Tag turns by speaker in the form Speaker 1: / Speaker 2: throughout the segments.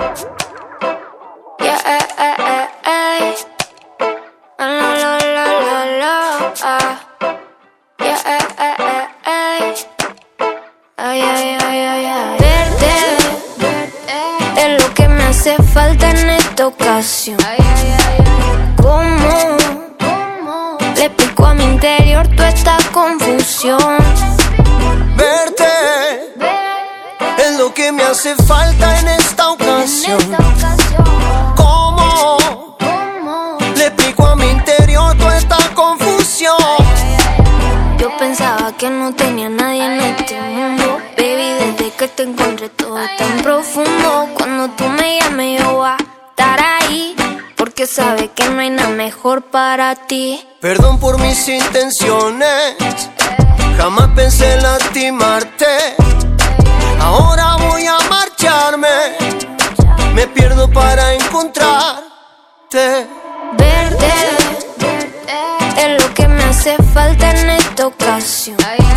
Speaker 1: Yeah, la la la la la, yeah, ay, ay, ay, ay, ay. Verte es lo que me hace falta en esta ocasión. ¿Cómo le explico a mi interior toda esta confusión?
Speaker 2: Verte es lo que me hace falta en esta ocasión. ¿Cómo le explico a mi interior toda esta confusión?
Speaker 1: Yo pensaba que no tenía nadie en este mundo, baby, desde que te encontré todo es tan profundo. Cuando tú me llames yo voy a estar ahí, porque sabes que no hay nada mejor para ti.
Speaker 2: Perdón por mis intenciones, jamás pensé en lastimarte. Ahora voy a marcharme, me pierdo para encontrarte.
Speaker 1: Verte es lo que me hace falta en esta ocasión.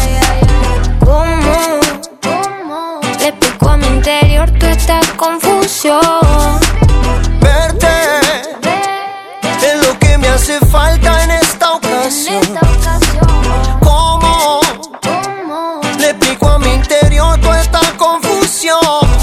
Speaker 1: ¿Cómo le explico a mi interior toda esta confusión?
Speaker 2: Verte es lo que me hace falta en esta ocasión. ¿Cómo le explico a mi interior toda esta confusión?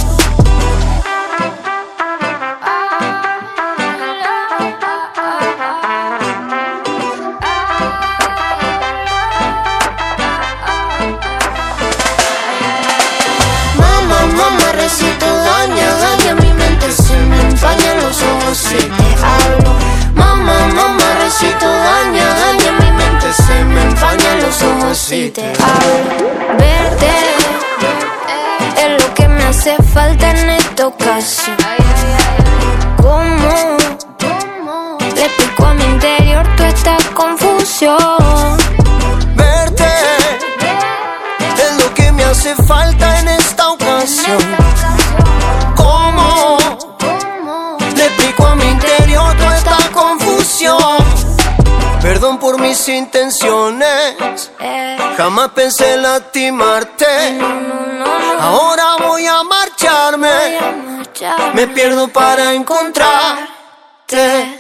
Speaker 1: Mamá, recito daña mi mente, se me empañan los ojos si te hablo. Mamá, recito daña mi mente, se me empañan los ojos si te hablo. Verte es lo que me hace falta en esta ocasión. ¿Cómo le explico a mi interior toda esta confusión?
Speaker 2: Verte es lo que me hace falta en esta ocasión. ¿Cómo le explico a mi interior toda esta confusión? Perdón por mis intenciones, jamás pensé en lastimarte. Ahora voy a marcharme, me pierdo para encontrarte.